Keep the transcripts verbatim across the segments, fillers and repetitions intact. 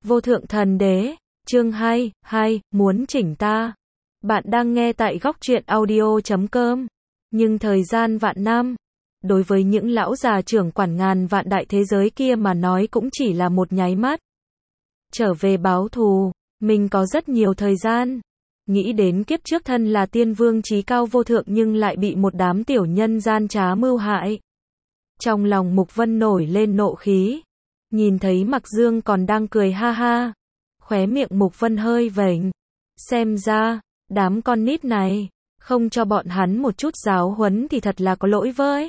Vô thượng thần đế, chương hai, hai, muốn chỉnh ta. Bạn đang nghe tại góc truyện audio chấm com. Nhưng thời gian vạn năm, đối với những lão già trưởng quản ngàn vạn đại thế giới kia mà nói cũng chỉ là một nháy mắt. Trở về báo thù, mình có rất nhiều thời gian. Nghĩ đến kiếp trước thân là tiên vương chí cao vô thượng nhưng lại bị một đám tiểu nhân gian trá mưu hại. Trong lòng Mục Vân nổi lên nộ khí. Nhìn thấy Mặc Dương còn đang cười ha ha. Khóe miệng Mục Vân hơi vểnh. Xem ra, đám con nít này, không cho bọn hắn một chút giáo huấn thì thật là có lỗi với.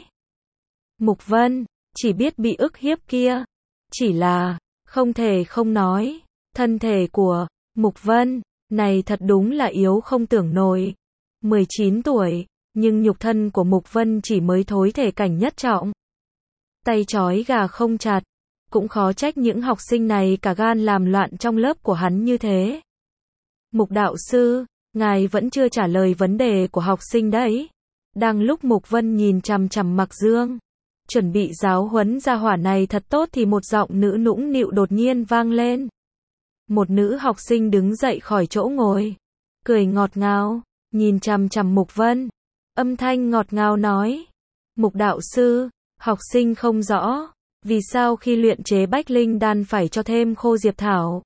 Mục Vân, chỉ biết bị ức hiếp kia. Chỉ là, không thể không nói, thân thể của Mục Vân, này thật đúng là yếu không tưởng nổi. mười chín tuổi, nhưng nhục thân của Mục Vân chỉ mới thối thể cảnh nhất trọng. Tay trói gà không chặt. Cũng khó trách những học sinh này cả gan làm loạn trong lớp của hắn như thế. Mục đạo sư, ngài vẫn chưa trả lời vấn đề của học sinh đấy. Đang lúc Mục Vân nhìn chằm chằm Mặc Dương, chuẩn bị giáo huấn gia hỏa này thật tốt thì một giọng nữ nũng nịu đột nhiên vang lên. Một nữ học sinh đứng dậy khỏi chỗ ngồi, cười ngọt ngào, nhìn chằm chằm Mục Vân. Âm thanh ngọt ngào nói, Mục đạo sư, học sinh không rõ. Vì sao khi luyện chế Bách Linh đan phải cho thêm khô diệp thảo?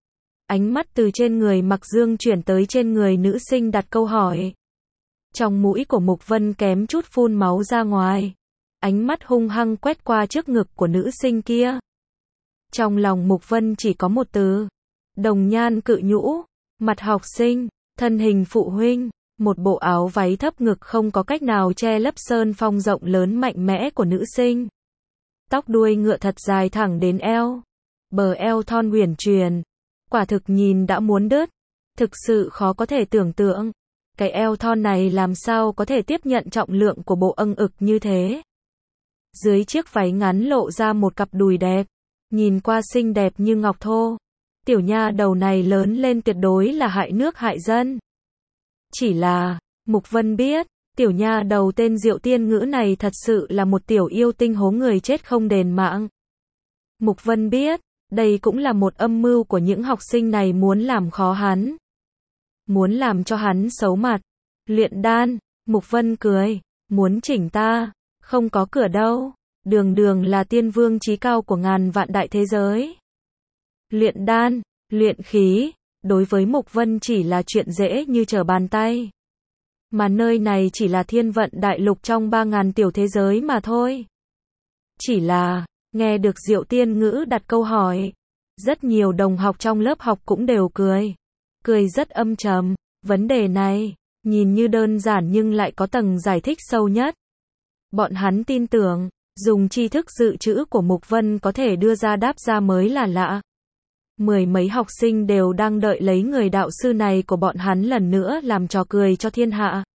Ánh mắt từ trên người Mặc Dương chuyển tới trên người nữ sinh đặt câu hỏi. Trong mũi của Mục Vân kém chút phun máu ra ngoài. Ánh mắt hung hăng quét qua trước ngực của nữ sinh kia. Trong lòng Mục Vân chỉ có một từ. Đồng nhan cự nhũ. Mặt học sinh, thân hình phụ huynh. Một bộ áo váy thấp ngực không có cách nào che lấp sơn phong rộng lớn mạnh mẽ của nữ sinh. Tóc đuôi ngựa thật dài thẳng đến eo. Bờ eo thon uyển chuyển. Quả thực nhìn đã muốn đứt. Thực sự khó có thể tưởng tượng. Cái eo thon này làm sao có thể tiếp nhận trọng lượng của bộ âng ực như thế. Dưới chiếc váy ngắn lộ ra một cặp đùi đẹp. Nhìn qua xinh đẹp như ngọc thô. Tiểu nha đầu này lớn lên tuyệt đối là hại nước hại dân. Chỉ là, Mục Vân biết. Tiểu nha đầu tên Diệu Tiên Ngữ này thật sự là một tiểu yêu tinh hố người chết không đền mạng. Mục Vân biết, đây cũng là một âm mưu của những học sinh này muốn làm khó hắn. Muốn làm cho hắn xấu mặt. Luyện đan, Mục Vân cười, muốn chỉnh ta, không có cửa đâu, đường đường là tiên vương chí cao của ngàn vạn đại thế giới. Luyện đan, luyện khí, đối với Mục Vân chỉ là chuyện dễ như trở bàn tay. Mà nơi này chỉ là thiên vận đại lục trong ba ngàn tiểu thế giới mà thôi. Chỉ là, nghe được Diệu Tiên Ngữ đặt câu hỏi. Rất nhiều đồng học trong lớp học cũng đều cười. Cười rất âm trầm. Vấn đề này, nhìn như đơn giản nhưng lại có tầng giải thích sâu nhất. Bọn hắn tin tưởng, dùng tri thức dự trữ của Mục Vân có thể đưa ra đáp ra mới là lạ. Mười mấy học sinh đều đang đợi lấy người đạo sư này của bọn hắn lần nữa làm trò cười cho thiên hạ.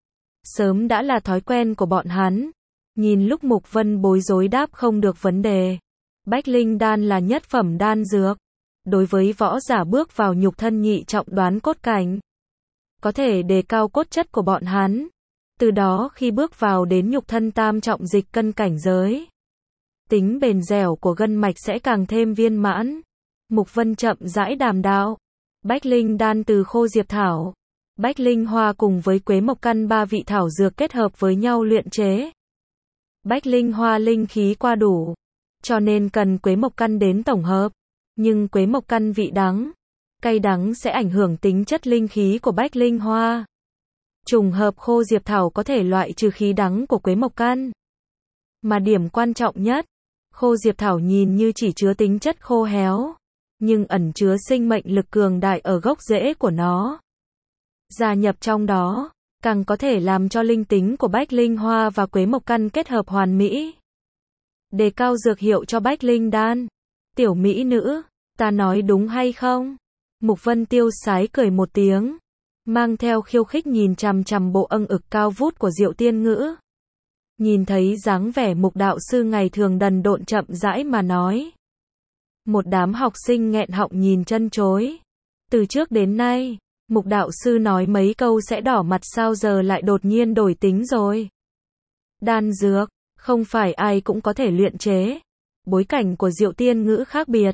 Sớm đã là thói quen của bọn hắn. Nhìn lúc Mục Vân bối rối đáp không được vấn đề. Bách Linh đan là nhất phẩm đan dược. Đối với võ giả bước vào nhục thân nhị trọng đoán cốt cảnh. Có thể đề cao cốt chất của bọn hắn. Từ đó khi bước vào đến nhục thân tam trọng dịch cân cảnh giới. Tính bền dẻo của gân mạch sẽ càng thêm viên mãn. Mục Vân chậm rãi đàm đạo. Bách Linh đan từ khô diệp thảo, Bách Linh hoa cùng với Quế Mộc căn ba vị thảo dược kết hợp với nhau luyện chế. Bách Linh hoa linh khí qua đủ, cho nên cần Quế Mộc căn đến tổng hợp. Nhưng Quế Mộc căn vị đắng, cay đắng sẽ ảnh hưởng tính chất linh khí của Bách Linh hoa. Trùng hợp khô diệp thảo có thể loại trừ khí đắng của Quế Mộc căn. Mà điểm quan trọng nhất, khô diệp thảo nhìn như chỉ chứa tính chất khô héo, nhưng ẩn chứa sinh mệnh lực cường đại ở gốc rễ của nó. Gia nhập trong đó, càng có thể làm cho linh tính của Bách Linh hoa và Quế Mộc căn kết hợp hoàn mỹ. Đề cao dược hiệu cho Bách Linh đan. Tiểu mỹ nữ, ta nói đúng hay không? Mục Vân tiêu sái cười một tiếng, mang theo khiêu khích nhìn chằm chằm bộ âng ực cao vút của Diệu Tiên Ngữ. Nhìn thấy dáng vẻ Mục đạo sư ngày thường đần độn chậm rãi mà nói. Một đám học sinh nghẹn họng nhìn chân chối. Từ trước đến nay, Mục đạo sư nói mấy câu sẽ đỏ mặt sao giờ lại đột nhiên đổi tính rồi. Đan dược, không phải ai cũng có thể luyện chế. Bối cảnh của Diệu Tiên Ngữ khác biệt.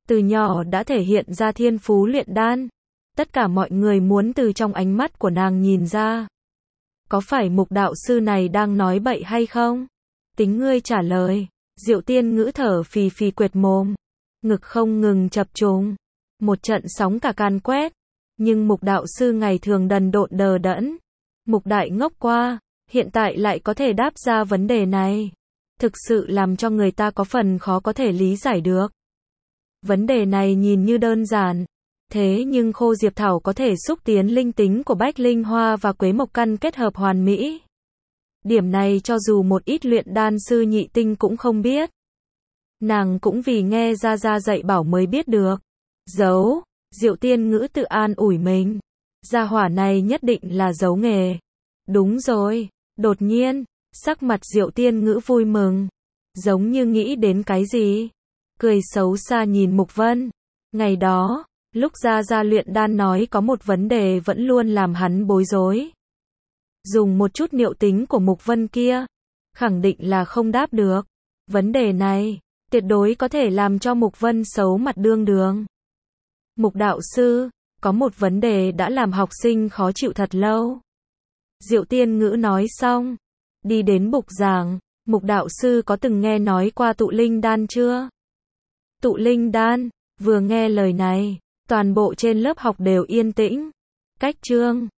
từ nhỏ đã thể hiện ra thiên phú luyện đan. Tất cả mọi người muốn từ trong ánh mắt của nàng nhìn ra. Có phải Mục đạo sư này đang nói bậy hay không? Tính ngươi trả lời. Diệu Tiên Ngữ thở phì phì quệt mồm. Ngực không ngừng chập trùng. Một trận sóng cả can quét. Nhưng Mục đạo sư ngày thường đần độn đờ đẫn. Mục đại ngốc qua. Hiện tại lại có thể đáp ra vấn đề này. Thực sự làm cho người ta có phần khó có thể lý giải được. Vấn đề này nhìn như đơn giản. Thế nhưng khô diệp thảo có thể xúc tiến linh tính của bách linh hoa và quế mộc căn kết hợp hoàn mỹ. Điểm này cho dù một ít luyện đan sư nhị tinh cũng không biết. Nàng cũng vì nghe Gia Gia dạy bảo mới biết được. Giấu, Diệu Tiên Ngữ tự an ủi mình. Gia hỏa này nhất định là giấu nghề. Đúng rồi, đột nhiên, sắc mặt Diệu Tiên Ngữ vui mừng. Giống như nghĩ đến cái gì. Cười xấu xa nhìn Mục Vân. Ngày đó, lúc Gia Gia luyện đan nói có một vấn đề vẫn luôn làm hắn bối rối. Dùng một chút niệu tính của Mục Vân kia, khẳng định là không đáp được. Vấn đề này, tuyệt đối có thể làm cho Mục Vân xấu mặt đương đường. Mục đạo sư, có một vấn đề đã làm học sinh khó chịu thật lâu. Diệu Tiên Ngữ nói xong, đi đến bục giảng. Mục đạo sư có từng nghe nói qua tụ linh đan chưa? Tụ linh đan, vừa nghe lời này, toàn bộ trên lớp học đều yên tĩnh. Cách chương